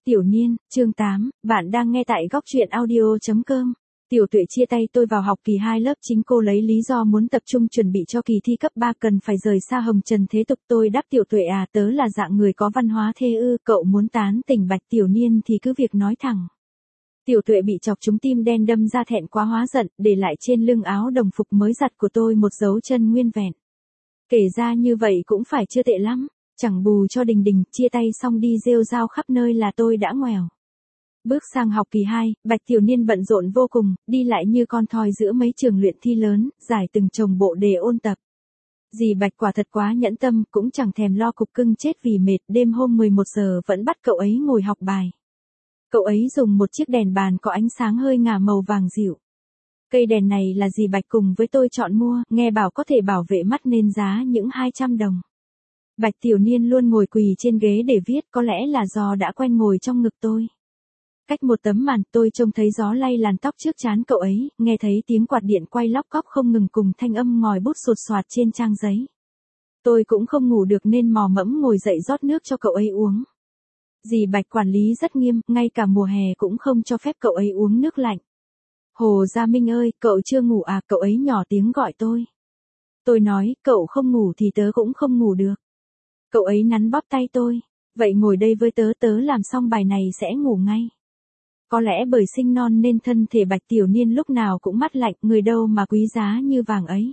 Tiểu Niên, chương 8, bạn đang nghe tại góc truyện audio.com. Tiểu Tuệ chia tay tôi vào học kỳ 2 lớp chính cô lấy lý do muốn tập trung chuẩn bị cho kỳ thi cấp 3 cần phải rời xa hồng trần thế tục. Tôi đáp Tiểu Tuệ à, tớ là dạng người có văn hóa thê ư, cậu muốn tán tỉnh Bạch Tiểu Niên thì cứ việc nói thẳng. Tiểu Tuệ bị chọc trúng tim đen đâm ra thẹn quá hóa giận, để lại trên lưng áo đồng phục mới giặt của tôi một dấu chân nguyên vẹn. Kể ra như vậy cũng phải chưa tệ lắm. Chẳng bù cho Đình Đình, chia tay xong đi rêu rao khắp nơi là tôi đã ngoèo. Bước sang học kỳ 2, Bạch Tiểu Niên bận rộn vô cùng, đi lại như con thoi giữa mấy trường luyện thi lớn, giải từng chồng bộ đề ôn tập. Dì Bạch quả thật quá nhẫn tâm, cũng chẳng thèm lo cục cưng chết vì mệt, đêm hôm 11 giờ vẫn bắt cậu ấy ngồi học bài. Cậu ấy dùng một chiếc đèn bàn có ánh sáng hơi ngả màu vàng dịu. Cây đèn này là dì Bạch cùng với tôi chọn mua, nghe bảo có thể bảo vệ mắt nên giá những 200 đồng. Bạch Tiểu Niên luôn ngồi quỳ trên ghế để viết, có lẽ là do đã quen ngồi trong ngực tôi. Cách một tấm màn, tôi trông thấy gió lay làn tóc trước trán cậu ấy, nghe thấy tiếng quạt điện quay lóc cóc không ngừng cùng thanh âm ngòi bút sột soạt trên trang giấy. Tôi cũng không ngủ được nên mò mẫm ngồi dậy rót nước cho cậu ấy uống. Dì Bạch quản lý rất nghiêm, ngay cả mùa hè cũng không cho phép cậu ấy uống nước lạnh. Hồ Gia Minh ơi, cậu chưa ngủ à? Cậu ấy nhỏ tiếng gọi tôi. Tôi nói, cậu không ngủ thì tớ cũng không ngủ được. Cậu ấy nắn bóp tay tôi. Vậy ngồi đây với tớ, tớ làm xong bài này sẽ ngủ ngay. Có lẽ bởi sinh non nên thân thể Bạch Tiểu Niên lúc nào cũng mát lạnh, người đâu mà quý giá như vàng ấy.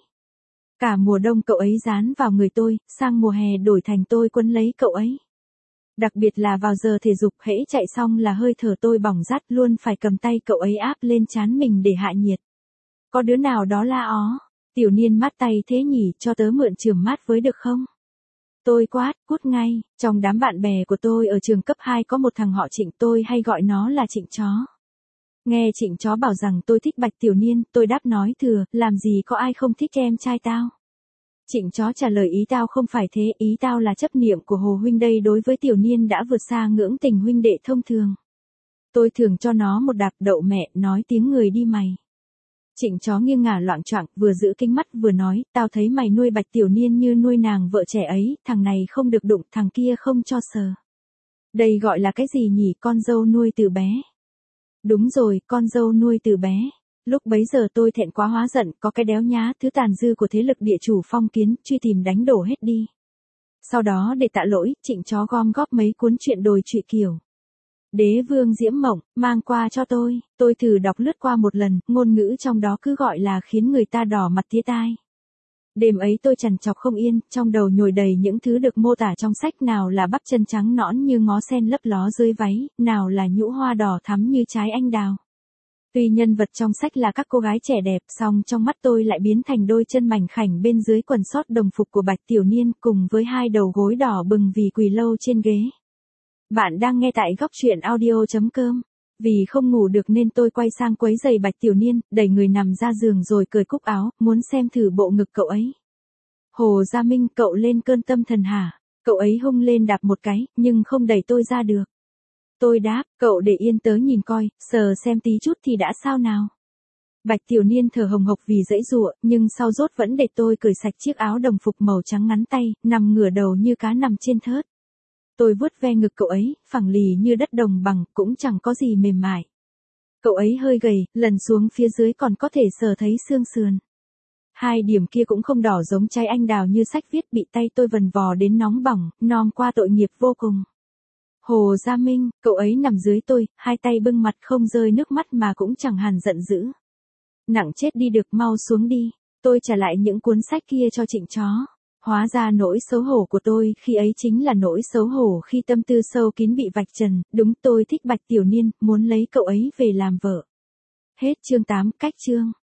Cả mùa đông cậu ấy dán vào người tôi, sang mùa hè đổi thành tôi quấn lấy cậu ấy. Đặc biệt là vào giờ thể dục, hễ chạy xong là hơi thở tôi bỏng rát, luôn phải cầm tay cậu ấy áp lên trán mình để hạ nhiệt. Có đứa nào đó la ó, Tiểu Niên mát tay thế nhỉ, cho tớ mượn chườm mát với được không? Tôi quát, cút ngay. Trong đám bạn bè của tôi ở trường cấp 2 có một thằng họ Trịnh, tôi hay gọi nó là Trịnh Chó. Nghe Trịnh Chó bảo rằng tôi thích Bạch Tiểu Niên, tôi đáp nói thừa, làm gì có ai không thích em trai tao. Trịnh Chó trả lời ý tao không phải thế, ý tao là chấp niệm của Hồ huynh đây đối với Tiểu Niên đã vượt xa ngưỡng tình huynh đệ thông thường. Tôi thường cho nó một đạp đậu mẹ, nói tiếng người đi mày. Trịnh Chó nghiêng ngả loạng choạng, vừa giữ kính mắt vừa nói, tao thấy mày nuôi Bạch Tiểu Niên như nuôi nàng vợ trẻ ấy, thằng này không được đụng, thằng kia không cho sờ. Đây gọi là cái gì nhỉ, con dâu nuôi từ bé. Đúng rồi, con dâu nuôi từ bé. Lúc bấy giờ tôi thẹn quá hóa giận, có cái đéo nhá, thứ tàn dư của thế lực địa chủ phong kiến, truy tìm đánh đổ hết đi. Sau đó để tạ lỗi, Trịnh Chó gom góp mấy cuốn truyện đồi trụy kiểu Đế Vương Diễm Mộng, mang qua cho tôi thử đọc lướt qua một lần, ngôn ngữ trong đó cứ gọi là khiến người ta đỏ mặt tía tai. Đêm ấy tôi trằn trọc không yên, trong đầu nhồi đầy những thứ được mô tả trong sách, nào là bắp chân trắng nõn như ngó sen lấp ló dưới váy, nào là nhũ hoa đỏ thắm như trái anh đào. Tuy nhân vật trong sách là các cô gái trẻ đẹp, song trong mắt tôi lại biến thành đôi chân mảnh khảnh bên dưới quần sót đồng phục của Bạch Tiểu Niên, cùng với hai đầu gối đỏ bừng vì quỳ lâu trên ghế. Bạn đang nghe tại góc truyện audio.com. Vì không ngủ được nên tôi quay sang quấy giày Bạch Tiểu Niên, đẩy người nằm ra giường rồi cởi cúc áo, muốn xem thử bộ ngực cậu ấy. Hồ Gia Minh, cậu lên cơn tâm thần hả? Cậu ấy hung lên đạp một cái, nhưng không đẩy tôi ra được. Tôi đáp, cậu để yên tớ nhìn coi, sờ xem tí chút thì đã sao nào. Bạch Tiểu Niên thở hồng hộc vì giãy giụa, nhưng sau rốt vẫn để tôi cởi sạch chiếc áo đồng phục màu trắng ngắn tay, nằm ngửa đầu như cá nằm trên thớt. Tôi vuốt ve ngực cậu ấy, phẳng lì như đất đồng bằng, cũng chẳng có gì mềm mại. Cậu ấy hơi gầy, lần xuống phía dưới còn có thể sờ thấy xương sườn. Hai điểm kia cũng không đỏ giống trái anh đào như sách viết, bị tay tôi vần vò đến nóng bỏng, nom qua tội nghiệp vô cùng. Hồ Gia Minh, cậu ấy nằm dưới tôi, hai tay bưng mặt không rơi nước mắt mà cũng chẳng hằn giận dữ. Nặng chết đi được, mau xuống đi. Tôi trả lại những cuốn sách kia cho Trịnh Chó. Hóa ra nỗi xấu hổ của tôi khi ấy chính là nỗi xấu hổ khi tâm tư sâu kín bị vạch trần. Đúng, tôi thích Bạch Tiểu Niên, muốn lấy cậu ấy về làm vợ. Hết chương 8, cách chương.